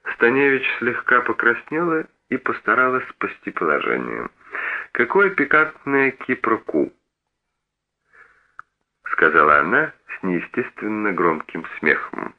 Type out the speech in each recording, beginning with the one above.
Станевич слегка покраснела и постаралась спасти положение. «Какое пикантное кипроку!» — сказала она с неестественно громким смехом.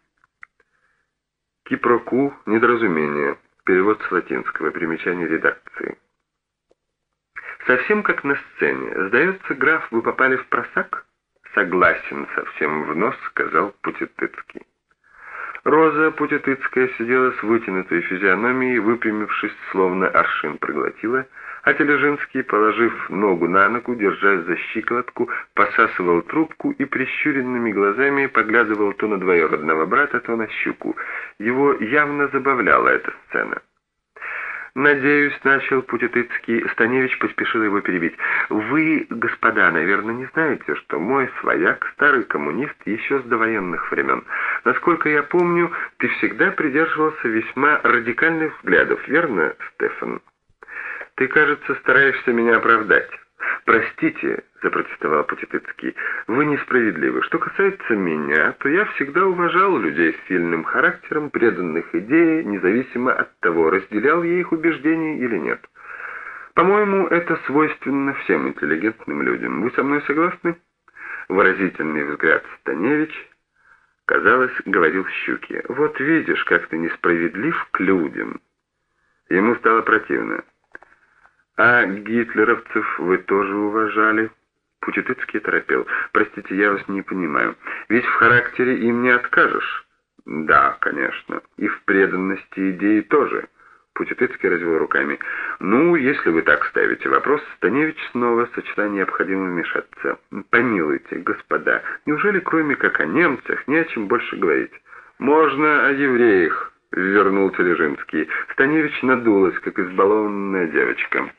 Кипроку — недоразумение. Перевод с латинского. Примечание редакции. «Совсем как на сцене. Сдается, граф, вы попали в просак?» «Согласен, совсем в нос», — сказал Путетыцкий. Роза Путетыцкая сидела с вытянутой физиономией, выпрямившись, словно аршин проглотила, а Тележинский, положив ногу на ногу, держась за щиколотку, посасывал трубку и прищуренными глазами поглядывал то на двоюродного брата, то на щуку. Его явно забавляла эта сцена. «Надеюсь», — начал Путетыцкий. Станевич поспешил его перебить. «Вы, господа, наверное, не знаете, что мой свояк, старый коммунист, еще с довоенных времен. Насколько я помню, ты всегда придерживался весьма радикальных взглядов, верно, Стефан? Ты, кажется, стараешься меня оправдать». «Простите», — запротестовал Путетыцкий, — «вы несправедливы. Что касается меня, то я всегда уважал людей с сильным характером, преданных идее, независимо от того, разделял я их убеждения или нет. По-моему, это свойственно всем интеллигентным людям. Вы со мной согласны?» Выразительный взгляд Станевич, казалось, говорил Щуке: «Вот видишь, как ты несправедлив к людям». Ему стало противно. «А гитлеровцев вы тоже уважали?» Путетыцкий торопел. «Простите, я вас не понимаю. Ведь в характере им не откажешь». «Да, конечно. И в преданности идеи тоже». Путетыцкий развел руками. «Ну, если вы так ставите вопрос», Станевич снова сочла необходимым вмешаться. «Помилуйте, господа, неужели кроме как о немцах не о чем больше говорить?» «Можно о евреях», — вернул Тележинский. Станевич надулась, как избалованная девочка.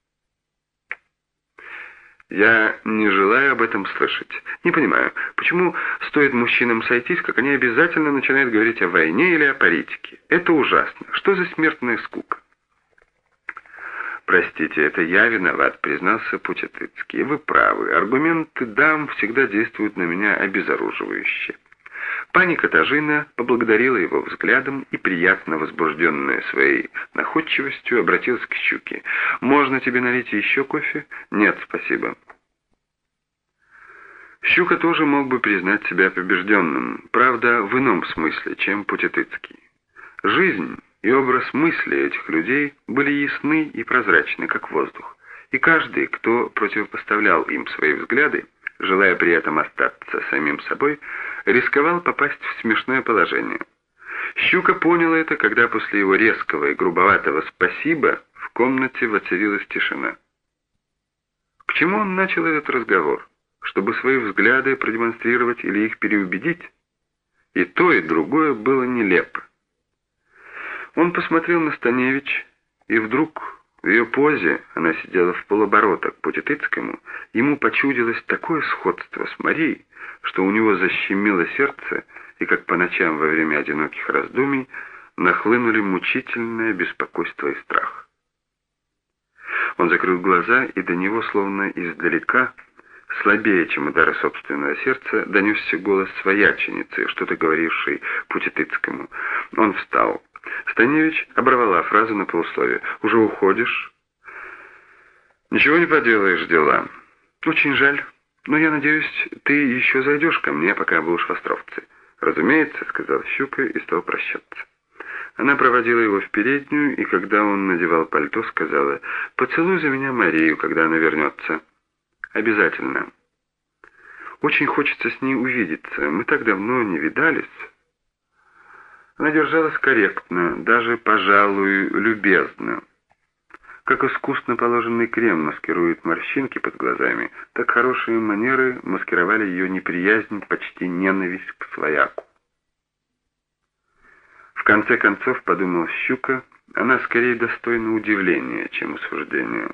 «Я не желаю об этом слышать. Не понимаю, почему стоит мужчинам сойтись, как они обязательно начинают говорить о войне или о политике? Это ужасно. Что за смертная скука?» «Простите, это я виноват», — признался Путетыцкий. «Вы правы. Аргументы дам всегда действуют на меня обезоруживающе». Пани Катажина поблагодарила его взглядом и, приятно возбужденная своей находчивостью, обратилась к Щуке. «Можно тебе налить еще кофе?» «Нет, спасибо». Щука тоже мог бы признать себя побежденным, правда, в ином смысле, чем Путетыцкий. Жизнь и образ мысли этих людей были ясны и прозрачны, как воздух, и каждый, кто противопоставлял им свои взгляды, желая при этом остаться самим собой, рисковал попасть в смешное положение. Щука понял это, когда после его резкого и грубоватого «спасибо» в комнате воцарилась тишина. К чему он начал этот разговор? Чтобы свои взгляды продемонстрировать или их переубедить? И то, и другое было нелепо. Он посмотрел на Станевич, и вдруг в ее позе, она сидела в полоборота к Путетыцкому, ему почудилось такое сходство с Марией, что у него защемило сердце, и как по ночам во время одиноких раздумий нахлынули мучительное беспокойство и страх. Он закрыл глаза, и до него, словно издалека, слабее, чем удары собственного сердца, донесся голос свояченицы, что-то говорившей Путетыцкому. Он встал. Станевич оборвала фразу на полусловие. «Уже уходишь?» «Ничего не поделаешь, дела. Очень жаль. Но я надеюсь, ты еще зайдешь ко мне, пока будешь в Островце». «Разумеется», — сказал Щука и стал прощаться. Она проводила его в переднюю, и когда он надевал пальто, сказала: «Поцелуй за меня Марию, когда она вернется». «Обязательно. Очень хочется с ней увидеться. Мы так давно не видались». Она держалась корректно, даже, пожалуй, любезно. Как искусно положенный крем маскирует морщинки под глазами, так хорошие манеры маскировали ее неприязнь, почти ненависть к свояку. В конце концов, подумал Щука, она скорее достойна удивления, чем осуждения.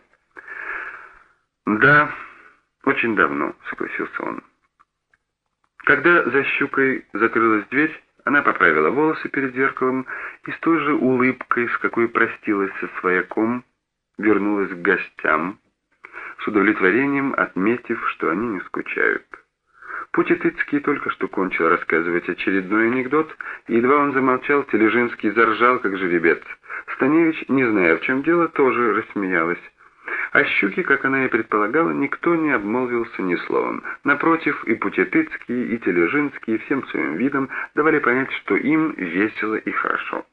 «Да, очень давно», — согласился он. Когда за Щукой закрылась дверь, она поправила волосы перед зеркалом и с той же улыбкой, с какой простилась со свояком, вернулась к гостям, с удовлетворением отметив, что они не скучают. Путетыцкий только что кончил рассказывать очередной анекдот, и едва он замолчал, Тележинский заржал, как жеребец. Станевич, не зная, в чем дело, тоже рассмеялась. О Щуке, как она и предполагала, никто не обмолвился ни словом. Напротив, и Путетыцкий, и Тележинский всем своим видом давали понять, что им весело и хорошо.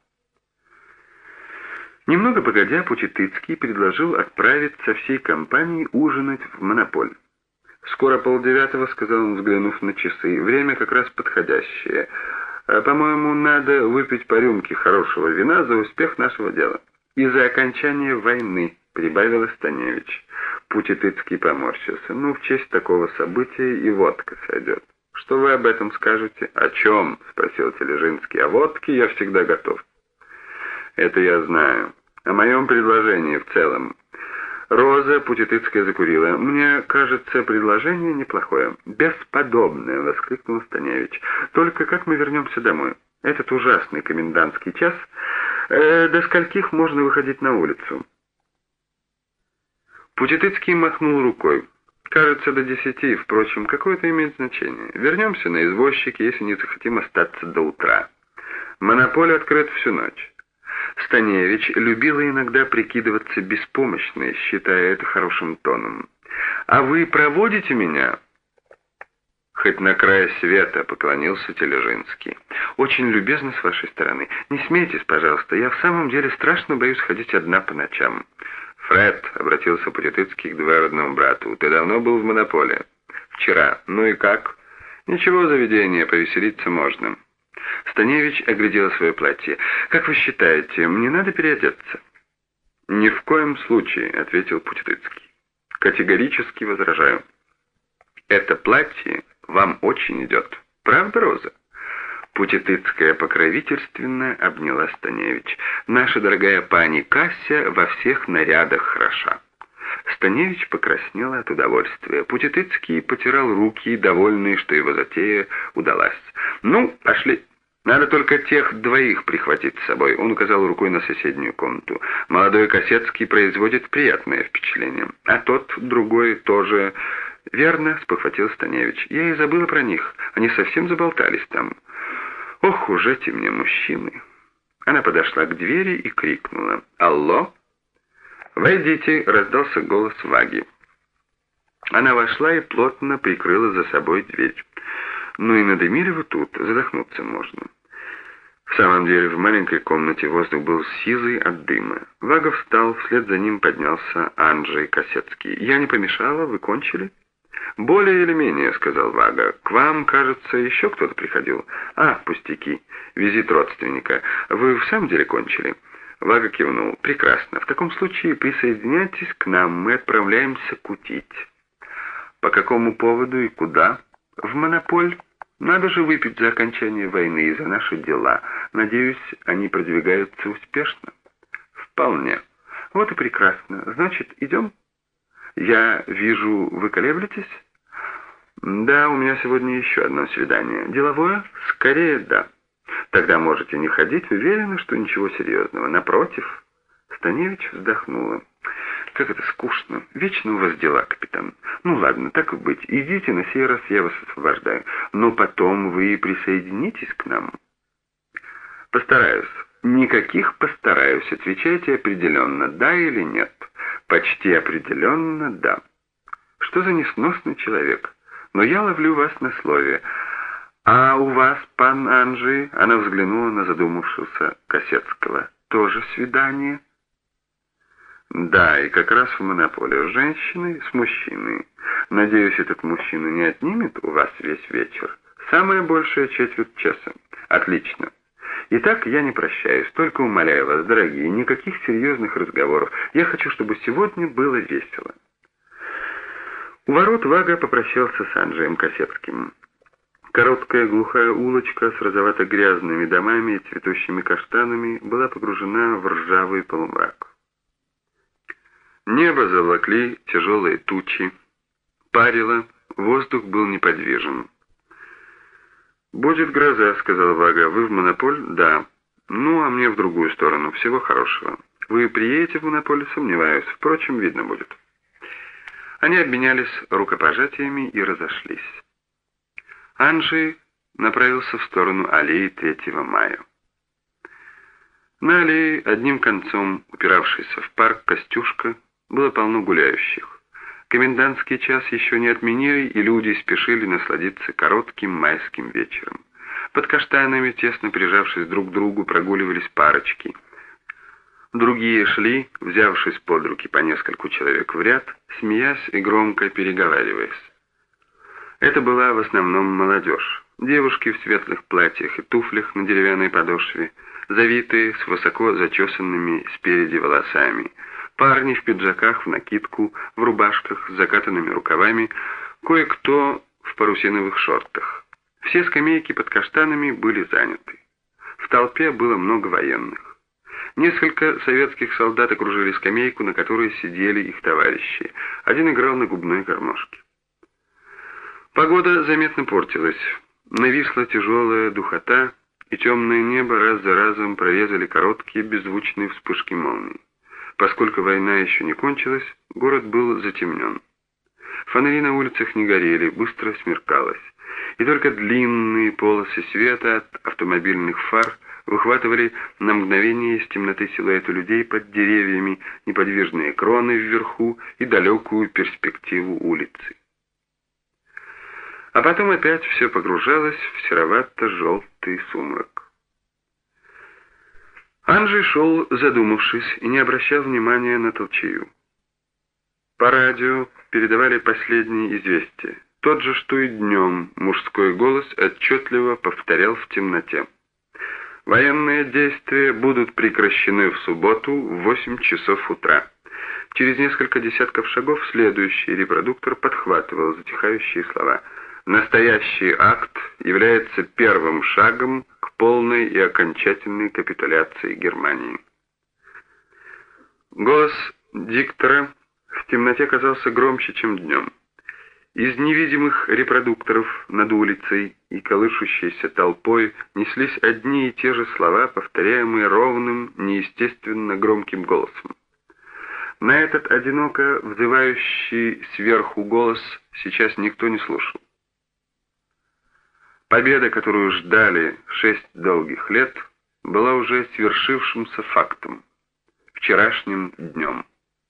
Немного погодя, Путетыцкий предложил отправиться всей компанией ужинать в Монополь. «Скоро 8:30, — сказал он, взглянув на часы, — время как раз подходящее. По-моему, надо выпить по рюмке хорошего вина за успех нашего дела. И за окончание войны», — прибавил Станевич. Путетыцкий поморщился. «Ну, в честь такого события и водка сойдет. Что вы об этом скажете?» «О чем?» — спросил Тележинский. «О водке я всегда готов». «Это я знаю. О моем предложении в целом». Роза Путетыцкая закурила. «Мне кажется, предложение неплохое». «Бесподобное!» — воскликнул Станевич. «Только как мы вернемся домой? Этот ужасный комендантский час. До скольких можно выходить на улицу?» Путетыцкий махнул рукой. «Кажется, до 10. Впрочем, какое это имеет значение? Вернемся на извозчике, если не захотим остаться до утра. Монополь открыт всю ночь». Станевич любила иногда прикидываться беспомощной, считая это хорошим тоном. «А вы проводите меня?» «Хоть на край света», — поклонился Тележинский. «Очень любезно с вашей стороны. Не смейтесь, пожалуйста, я в самом деле страшно боюсь ходить одна по ночам». «Фред», — обратился Путетыцкий к двоюродному брату, — «ты давно был в Монополе?» «Вчера. Ну и как?» «Ничего, заведение, повеселиться можно». Станевич оглядел свое платье. «Как вы считаете, мне надо переодеться?» «Ни в коем случае», — ответил Путетыцкий. «Категорически возражаю. Это платье вам очень идет. Правда, Роза?» Путетыцкая покровительственно обняла Станевич. «Наша дорогая пани Кася во всех нарядах хороша». Станевич покраснела от удовольствия. Путетыцкий потирал руки, довольный, что его затея удалась. «Ну, пошли. Надо только тех двоих прихватить с собой». Он указал рукой на соседнюю комнату. «Молодой Косецкий производит приятное впечатление. А тот, другой, тоже...» «Верно», — спохватил Станевич. «Я и забыла про них. Они совсем заболтались там. Ох, уж эти мне мужчины». Она подошла к двери и крикнула: «Алло!» «Войдите!» — раздался голос Ваги. Она вошла и плотно прикрыла за собой дверь. «Ну и надымили вы тут, задохнуться можно». В самом деле, в маленькой комнате воздух был сизый от дыма. Вага встал, вслед за ним поднялся Анджей Косецкий. «Я не помешала? Вы кончили?» «Более или менее», — сказал Вага. «К вам, кажется, еще кто-то приходил». «А, пустяки. Визит родственника. Вы в самом деле кончили?» Вага кивнул. «Прекрасно. В таком случае присоединяйтесь к нам. Мы отправляемся кутить». «По какому поводу и куда?» «В Монополь. Надо же выпить за окончание войны и за наши дела. Надеюсь, они продвигаются успешно». «Вполне. Вот и прекрасно. Значит, идем?» «Я вижу, вы колеблетесь?» «Да, у меня сегодня еще одно свидание. Деловое?» «Скорее, да». «Тогда можете не ходить, уверены, что ничего серьезного. Напротив». Станевич вздохнула. «Как это скучно. Вечно у вас дела, капитан. Ну ладно, так и быть. Идите, на сей раз я вас освобождаю. Но потом вы присоединитесь к нам». «Постараюсь». «Никаких постараюсь. Отвечайте определенно, да или нет». «Почти определенно, да». «Что за несносный человек? Но я ловлю вас на слове. А у вас, пан Анджей?» Она взглянула на задумавшегося Косецкого. «Тоже свидание?» «Да, и как раз в Монополе. С женщиной, с мужчиной. Надеюсь, этот мужчина не отнимет у вас весь вечер. Самая большая четверть часа. Отлично. Итак, я не прощаюсь, только умоляю вас, дорогие, никаких серьезных разговоров. Я хочу, чтобы сегодня было весело». У ворот Вага попрощался с Анджеем Косецким. Короткая глухая улочка с розовато-грязными домами и цветущими каштанами была погружена в ржавый полумрак. Небо заволокли тяжелые тучи, парило, воздух был неподвижен. «Будет гроза», — сказал Вага. «Вы в Монополь?» «Да». «Ну, а мне в другую сторону. Всего хорошего». «Вы приедете в Монополь?» «Сомневаюсь. Впрочем, видно будет». Они обменялись рукопожатиями и разошлись. Анджей направился в сторону аллеи 3 мая. На аллее, одним концом упиравшейся в парк Костюшка, было полно гуляющих. Комендантский час еще не отменили, и люди спешили насладиться коротким майским вечером. Под каштанами, тесно прижавшись друг к другу, прогуливались парочки. Другие шли, взявшись под руки по нескольку человек в ряд, смеясь и громко переговариваясь. Это была в основном молодежь. Девушки в светлых платьях и туфлях на деревянной подошве, завитые с высоко зачесанными спереди волосами, парни в пиджаках, в накидку, в рубашках с закатанными рукавами, кое-кто в парусиновых шортах. Все скамейки под каштанами были заняты. В толпе было много военных. Несколько советских солдат окружили скамейку, на которой сидели их товарищи. Один играл на губной гармошке. Погода заметно портилась. Нависла тяжелая духота, и темное небо раз за разом прорезали короткие беззвучные вспышки молний. Поскольку война еще не кончилась, город был затемнен. Фонари на улицах не горели, быстро смеркалось, и только длинные полосы света от автомобильных фар выхватывали на мгновение из темноты силуэты людей под деревьями, неподвижные кроны вверху и далекую перспективу улицы. А потом опять все погружалось в серовато-желтый сумрак. Анджей шел, задумавшись, и не обращал внимания на толчею. По радио передавали последние известия. Тот же, что и днем, мужской голос отчетливо повторял в темноте. Военные действия будут прекращены в субботу в 8 часов утра. Через несколько десятков шагов следующий репродуктор подхватывал затихающие слова. Настоящий акт является первым шагом к полной и окончательной капитуляции Германии. Голос диктора в темноте казался громче, чем днем. Из невидимых репродукторов над улицей и колышущейся толпой неслись одни и те же слова, повторяемые ровным, неестественно громким голосом. На этот одиноко взывающий сверху голос сейчас никто не слушал. Победа, которую ждали 6 долгих лет, была уже свершившимся фактом, вчерашним днем.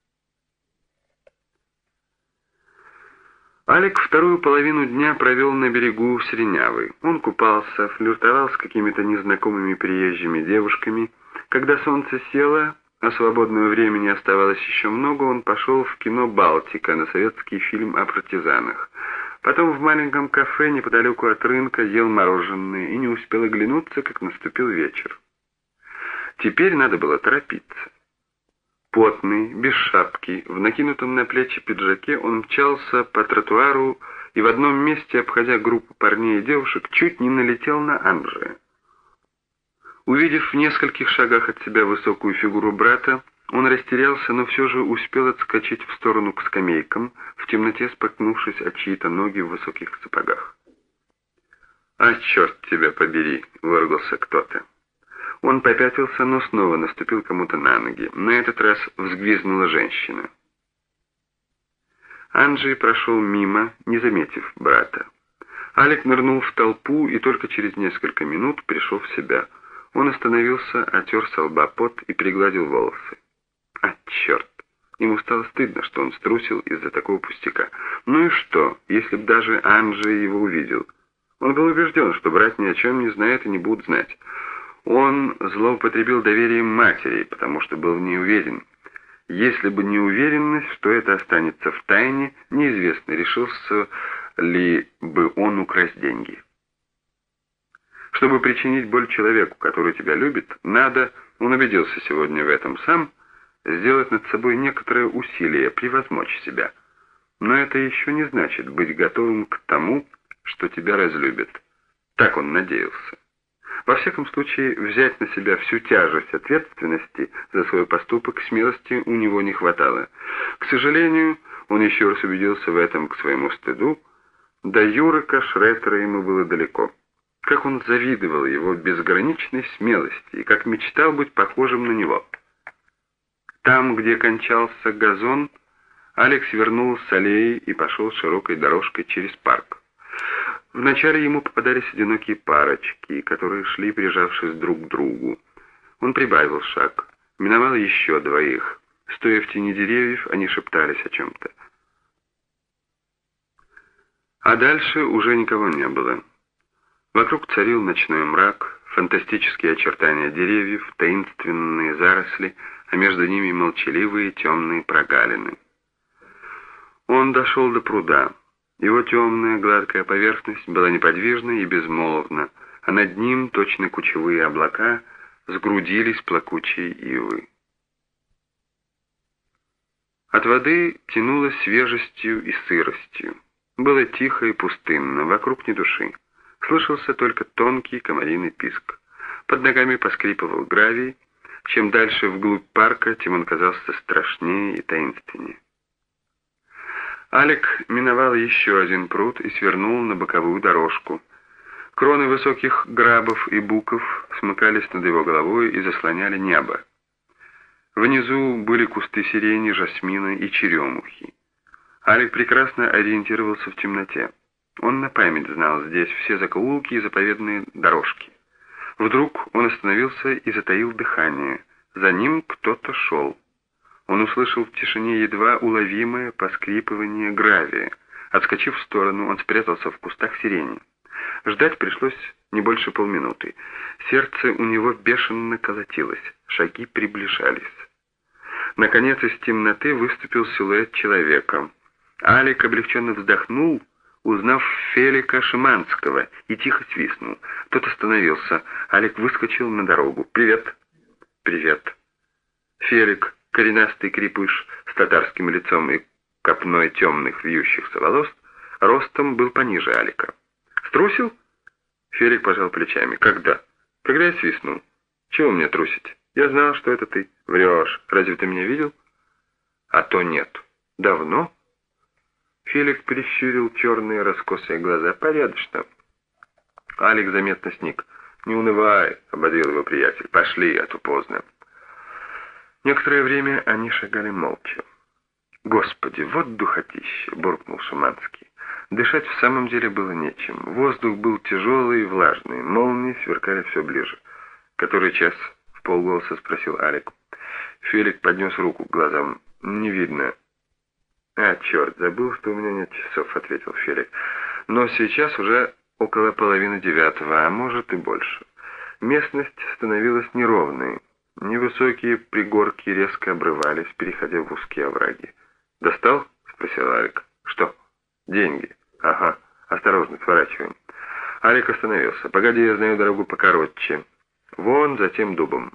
Алик вторую половину дня провел на берегу Сиренявы. Он купался, флиртовал с какими-то незнакомыми приезжими девушками. Когда солнце село, а свободного времени оставалось еще много, он пошел в кино «Балтика» на советский фильм о партизанах. Потом в маленьком кафе неподалеку от рынка ел мороженое и не успел оглянуться, как наступил вечер. Теперь надо было торопиться. Потный, без шапки, в накинутом на плечи пиджаке он мчался по тротуару и в одном месте, обходя группу парней и девушек, чуть не налетел на Анджея. Увидев в нескольких шагах от себя высокую фигуру брата, он растерялся, но все же успел отскочить в сторону к скамейкам, в темноте споткнувшись от чьи-то ноги в высоких сапогах. «А черт тебя побери!» — выругался кто-то. Он попятился, но снова наступил кому-то на ноги. На этот раз взвизгнула женщина. Анджей прошел мимо, не заметив брата. Алик нырнул в толпу и только через несколько минут пришел в себя. Он остановился, отер со лба пот и пригладил волосы. А черт! Ему стало стыдно, что он струсил из-за такого пустяка. Ну и что, если б даже Анджей его увидел? Он был убежден, что брат ни о чем не знает и не будет знать. Он злоупотребил доверием матери, потому что был в ней уверен. Если бы не уверенность, что это останется в тайне, неизвестно, решился ли бы он украсть деньги. Чтобы причинить боль человеку, который тебя любит, надо, он убедился сегодня в этом сам, сделать над собой некоторое усилие, превозмочь себя. Но это еще не значит быть готовым к тому, что тебя разлюбят. Так он надеялся. Во всяком случае, взять на себя всю тяжесть ответственности за свой поступок смелости у него не хватало. К сожалению, он еще раз убедился в этом к своему стыду. До Юрика Шреттера ему было далеко. Как он завидовал его безграничной смелости и как мечтал быть похожим на него. Там, где кончался газон, Алекс свернул с аллеи и пошел широкой дорожкой через парк. Вначале ему попадались одинокие парочки, которые шли, прижавшись друг к другу. Он прибавил шаг, миновал еще двоих. Стоя в тени деревьев, они шептались о чем-то. А дальше уже никого не было. Вокруг царил ночной мрак, фантастические очертания деревьев, таинственные заросли, а между ними молчаливые темные прогалины. Он дошел до пруда. Его темная гладкая поверхность была неподвижна и безмолвна, а над ним, точно кучевые облака, сгрудились плакучие ивы. От воды тянуло свежестью и сыростью. Было тихо и пустынно, вокруг ни души. Слышался только тонкий комариный писк. Под ногами поскрипывал гравий. Чем дальше вглубь парка, тем он казался страшнее и таинственнее. Алек миновал еще один пруд и свернул на боковую дорожку. Кроны высоких грабов и буков смыкались над его головой и заслоняли небо. Внизу были кусты сирени, жасмина и черемухи. Алек прекрасно ориентировался в темноте. Он на память знал здесь все закоулки и заповедные дорожки. Вдруг он остановился и затаил дыхание. За ним кто-то шел. Он услышал в тишине едва уловимое поскрипывание гравия. Отскочив в сторону, он спрятался в кустах сирени. Ждать пришлось не больше полминуты. Сердце у него бешено колотилось, шаги приближались. Наконец из темноты выступил силуэт человека. Алек облегченно вздохнул, узнав Фелика Шиманского, и тихо свистнул. Тот остановился. Алек выскочил на дорогу. «Привет!» «Привет!» Фелик, коренастый крепыш с татарским лицом и копной темных вьющихся волос, ростом был пониже Алика. «Струсил?» Фелик пожал плечами. «Когда?» «Когда я свистнул. Чего мне трусить? Я знал, что это ты». «Врешь. Разве ты меня видел?» «А то нет». «Давно?» Фелик прищурил черные раскосые глаза. «Порядочно». Алик заметно сник. «Не унывай», — ободрил его приятель. «Пошли, а то поздно». Некоторое время они шагали молча. «Господи, вот духотище!» — буркнул Шиманский. Дышать в самом деле было нечем. Воздух был тяжелый и влажный. Молнии сверкали все ближе. «Который час?» — вполголоса спросил Алик. Фелик поднес руку к глазам. «Не видно». «А, черт, забыл, что у меня нет часов», — ответил Фелик. «Но сейчас уже около 8:30, а может и больше». Местность становилась неровной. Невысокие пригорки резко обрывались, переходя в узкие овраги. «Достал?» — спросил Алик. «Что?» «Деньги». «Ага, осторожно, сворачиваем». Алик остановился. «Погоди, я знаю дорогу покороче. Вон за тем дубом».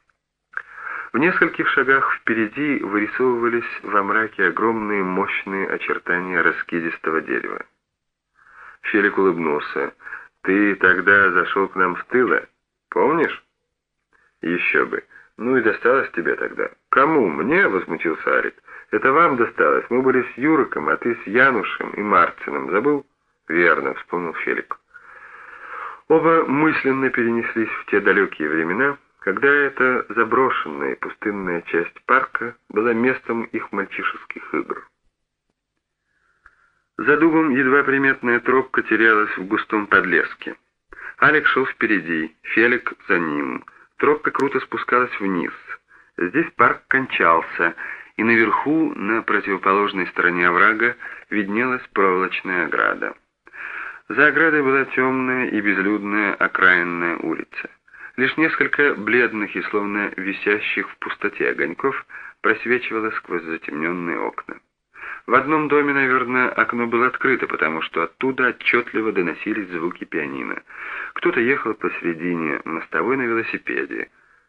В нескольких шагах впереди вырисовывались во мраке огромные мощные очертания раскидистого дерева. Фелик улыбнулся. «Ты тогда зашел к нам с тыла, помнишь?» «Еще бы. Ну и досталось тебе тогда». «Кому? Мне?» — возмутился Алик. «Это вам досталось. Мы были с Юриком, а ты с Янушем и Марцином. Забыл?» «Верно», — вспомнил Фелик. Оба мысленно перенеслись в те далекие времена, когда эта заброшенная и пустынная часть парка была местом их мальчишеских игр. За дубом едва приметная тропка терялась в густом подлеске. Алик шел впереди, Фелик за ним. Тропка круто спускалась вниз. Здесь парк кончался, и наверху, на противоположной стороне оврага, виднелась проволочная ограда. За оградой была темная и безлюдная окраинная улица. Лишь несколько бледных и словно висящих в пустоте огоньков просвечивало сквозь затемненные окна. В одном доме, наверное, окно было открыто, потому что оттуда отчетливо доносились звуки пианино. Кто-то ехал посредине мостовой на велосипеде.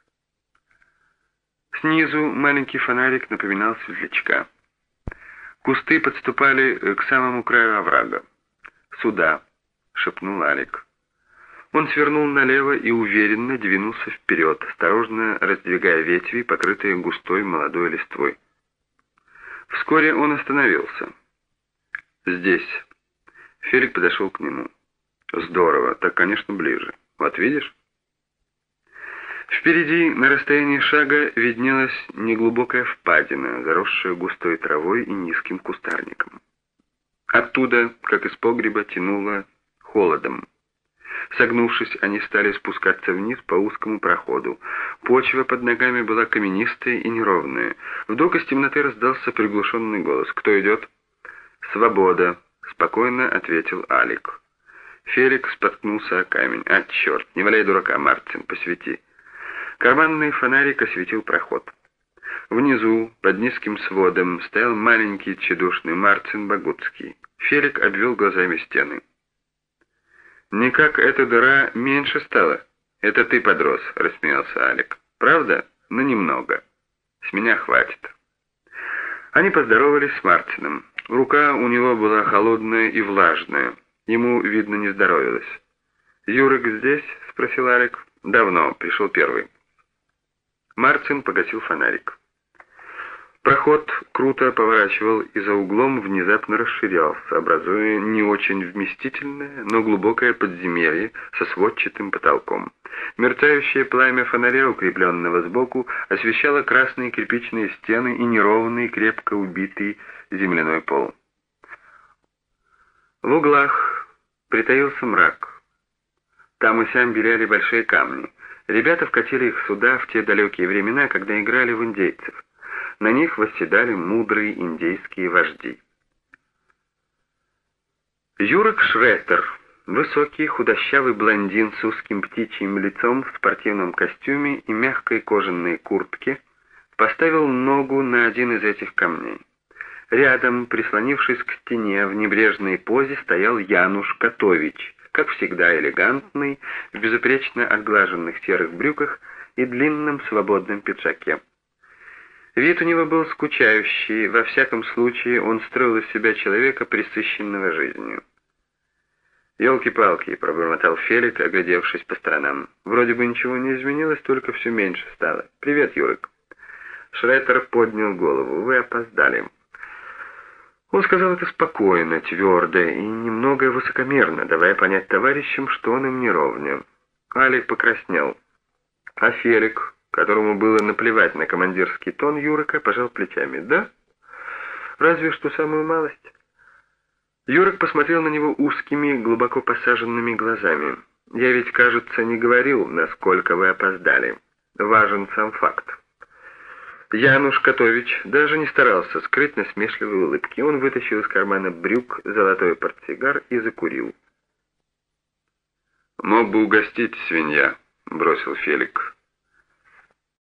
Снизу маленький фонарик напоминал светлячка. Кусты подступали к самому краю оврага. «Сюда», — шепнул Алик. Он свернул налево и уверенно двинулся вперед, осторожно раздвигая ветви, покрытые густой молодой листвой. Вскоре он остановился. «Здесь». Фелик подошел к нему. «Здорово, так, конечно, ближе. Вот видишь?» Впереди, на расстоянии шага, виднелась неглубокая впадина, заросшая густой травой и низким кустарником. Оттуда, как из погреба, тянуло холодом. Согнувшись, они стали спускаться вниз по узкому проходу. Почва под ногами была каменистая и неровная. Вдруг из темноты раздался приглушенный голос. «Кто идет?» «Свобода», — спокойно ответил Алик. Феликс споткнулся о камень. «А, черт, не валяй дурака, Мартин, посвети». Карманный фонарик осветил проход. Внизу, под низким сводом, стоял маленький тщедушный Мартин Богутский. Фелик обвел глазами стены. «Никак эта дыра меньше стала. Это ты подрос», — рассмеялся Алик. «Правда? Но немного. С меня хватит». Они поздоровались с Мартином. Рука у него была холодная и влажная. Ему, видно, не здоровилось. «Юрик здесь?» — спросил Алик. «Давно. Пришел первый». Мартин погасил фонарик. Проход круто поворачивал и за углом внезапно расширялся, образуя не очень вместительное, но глубокое подземелье со сводчатым потолком. Мерцающее пламя фонаря, укрепленного сбоку, освещало красные кирпичные стены и неровный, крепко убитый земляной пол. В углах притаился мрак. Там и сям белели большие камни. Ребята вкатили их сюда в те далекие времена, когда играли в индейцев. На них восседали мудрые индейские вожди. Юрик Шреттер, высокий худощавый блондин с узким птичьим лицом в спортивном костюме и мягкой кожаной куртке, поставил ногу на один из этих камней. Рядом, прислонившись к стене в небрежной позе, стоял Януш Котович, как всегда элегантный, в безупречно отглаженных серых брюках и длинном свободном пиджаке. Вид у него был скучающий, во всяком случае он строил из себя человека, пресыщенного жизнью. «Елки-палки», — пробормотал Фелик, оглядевшись по сторонам. «Вроде бы ничего не изменилось, только все меньше стало. Привет, Юрик». Шреттер поднял голову. «Вы опоздали». Он сказал это спокойно, твердо и немного высокомерно, давая понять товарищам, что он им не ровня. Алик покраснел. А Фелик, которому было наплевать на командирский тон Юрика, пожал плечами. «Да? Разве что самую малость». Юрик посмотрел на него узкими, глубоко посаженными глазами. «Я ведь, кажется, не говорил, насколько вы опоздали. Важен сам факт». Януш Котович даже не старался скрыть насмешливые улыбки. Он вытащил из кармана брюк золотой портсигар и закурил. «Мог бы угостить, свинья», — бросил Фелик.